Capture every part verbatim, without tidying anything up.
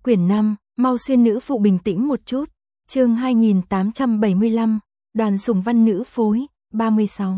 Quyển năm, mau xuyên nữ phụ bình tĩnh một chút. Chương hai nghìn tám trăm bảy mươi lăm, Đoàn Sùng Văn nữ phối, ba mươi sáu.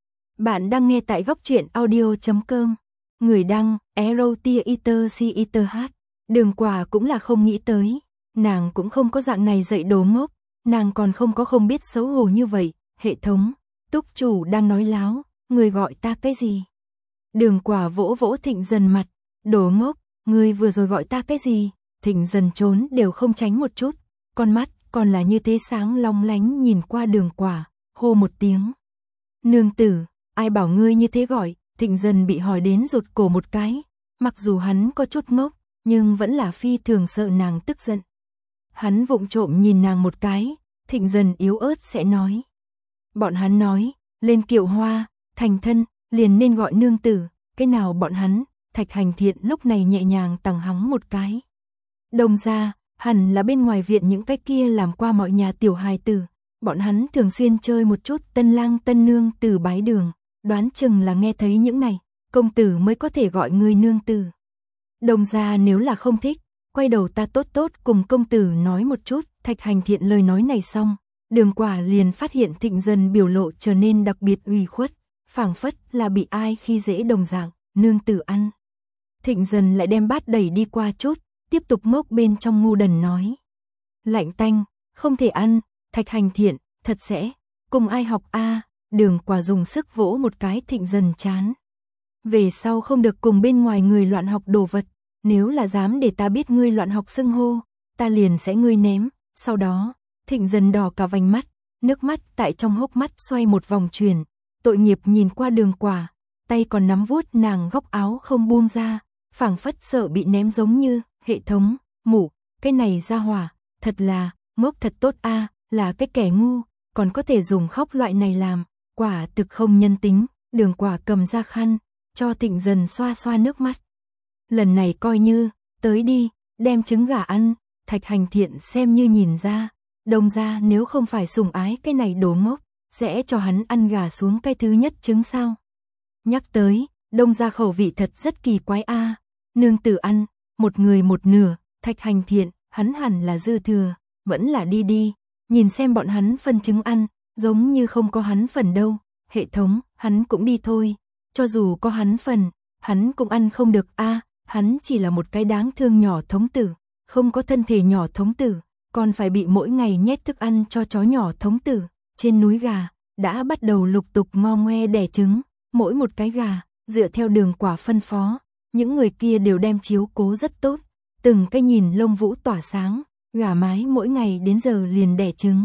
Bạn đang nghe tại góc truyện audio chấm com. Người đăng, Erotia Eater C Eater H. Đường Quả cũng là không nghĩ tới. Nàng cũng không có dạng này dạy đồ ngốc. Nàng còn không có không biết xấu hổ như vậy. Hệ thống, túc chủ đang nói láo. Người gọi ta cái gì? Đường Quả vỗ vỗ Thịnh Dần mặt. Đồ ngốc, người vừa rồi gọi ta cái gì? Thịnh Dần trốn đều không tránh một chút. Con mắt còn là như thế sáng long lánh nhìn qua Đường Quả, hô một tiếng. Nương tử, ai bảo ngươi như thế gọi? Thịnh Dần bị hỏi đến rụt cổ một cái. Mặc dù hắn có chút ngốc, nhưng vẫn là phi thường sợ nàng tức giận. Hắn vụng trộm nhìn nàng một cái. Thịnh Dần yếu ớt sẽ nói. Bọn hắn nói, lên kiệu hoa, thành thân, liền nên gọi nương tử. Cái nào bọn hắn? Thạch Hành Thiện lúc này nhẹ nhàng tằng hắng một cái. Đồng ra, hẳn là bên ngoài viện những cái kia làm qua mọi nhà tiểu hài tử. Bọn hắn thường xuyên chơi một chút tân lang tân nương từ bái đường. Đoán chừng là nghe thấy những này, công tử mới có thể gọi người nương tử. Đồng ra nếu là không thích, quay đầu ta tốt tốt cùng công tử nói một chút. Thạch Hành Thiện lời nói này xong, Đường Quả liền phát hiện Thịnh Dần biểu lộ trở nên đặc biệt ủy khuất, phảng phất là bị ai khi dễ đồng dạng, nương tử ăn. Thịnh Dần lại đem bát đẩy đi qua chút, tiếp tục mốc bên trong ngu đần nói. Lạnh tanh, không thể ăn. Thạch Hành Thiện, thật sẽ, cùng ai học a? À? Đường Quả dùng sức vỗ một cái Thịnh Dần chán. Về sau không được cùng bên ngoài người loạn học đồ vật, nếu là dám để ta biết ngươi loạn học xưng hô, ta liền sẽ ngươi ném. Sau đó, Thịnh Dần đỏ cả vành mắt, nước mắt tại trong hốc mắt xoay một vòng chuyển, tội nghiệp nhìn qua Đường Quả, tay còn nắm vuốt nàng góc áo không buông ra, phảng phất sợ bị ném giống như. Hệ thống, mụ, cái này ra hỏa, thật là, ngốc thật tốt a, à, là cái kẻ ngu, còn có thể dùng khóc loại này làm, quả thực không nhân tính. Đường Quả cầm ra khăn, cho Thịnh Dần xoa xoa nước mắt. Lần này coi như, tới đi, đem trứng gà ăn. Thạch Hành Thiện xem như nhìn ra, đồng ra nếu không phải sủng ái cái này đồ ngốc, sẽ cho hắn ăn gà xuống cái thứ nhất trứng sao. Nhắc tới, đông ra khẩu vị thật rất kỳ quái a, à. Nương tử ăn, một người một nửa. Thạch Hành Thiện, hắn hẳn là dư thừa, vẫn là đi đi, nhìn xem bọn hắn phân trứng ăn, giống như không có hắn phần đâu. Hệ thống, hắn cũng đi thôi, cho dù có hắn phần, hắn cũng ăn không được a, à, hắn chỉ là một cái đáng thương nhỏ thống tử, không có thân thể nhỏ thống tử, còn phải bị mỗi ngày nhét thức ăn cho chó nhỏ thống tử. Trên núi gà, đã bắt đầu lục tục ngo ngoe đẻ trứng, mỗi một cái gà, dựa theo Đường Quả phân phó, những người kia đều đem chiếu cố rất tốt. Từng cái nhìn lông vũ tỏa sáng, gà mái mỗi ngày đến giờ liền đẻ trứng.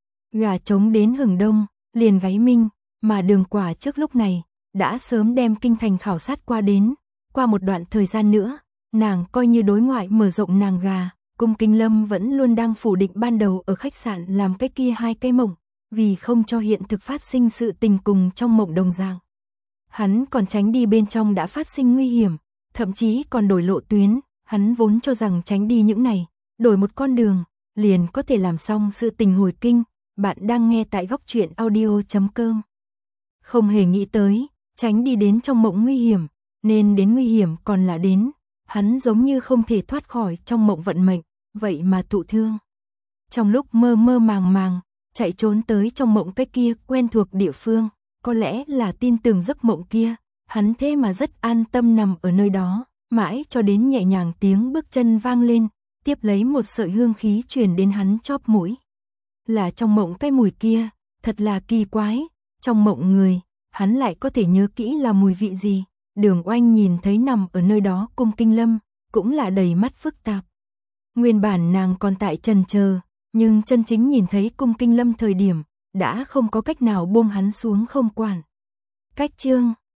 Gà trống đến hừng đông, liền gáy minh, mà Đường Quả trước lúc này, đã sớm đem kinh thành khảo sát qua đến. Qua một đoạn thời gian nữa, nàng coi như đối ngoại mở rộng nàng gà, Cung Kinh Lâm vẫn luôn đang phủ định ban đầu ở khách sạn làm cái kia hai cái mộng, vì không cho hiện thực phát sinh sự tình cùng trong mộng đồng dạng. Hắn còn tránh đi bên trong đã phát sinh nguy hiểm, thậm chí còn đổi lộ tuyến. Hắn vốn cho rằng tránh đi những này, đổi một con đường, liền có thể làm xong sự tình hồi kinh. Bạn đang nghe tại góc truyện audio chấm com. Không hề nghĩ tới, tránh đi đến trong mộng nguy hiểm, nên đến nguy hiểm còn là đến. Hắn giống như không thể thoát khỏi trong mộng vận mệnh, vậy mà thụ thương. Trong lúc mơ mơ màng màng, chạy trốn tới trong mộng cái kia quen thuộc địa phương, có lẽ là tin tưởng giấc mộng kia, hắn thế mà rất an tâm nằm ở nơi đó. Mãi cho đến nhẹ nhàng tiếng bước chân vang lên, tiếp lấy một sợi hương khí truyền đến hắn chóp mũi. Là trong mộng cái mùi kia, thật là kỳ quái, trong mộng người, hắn lại có thể nhớ kỹ là mùi vị gì. Đường Oanh nhìn thấy nằm ở nơi đó Cung Kinh Lâm, cũng là đầy mắt phức tạp. Nguyên bản nàng còn tại chần chờ, nhưng chân chính nhìn thấy Cung Kinh Lâm thời điểm, đã không có cách nào buông hắn xuống không quản. Cách chương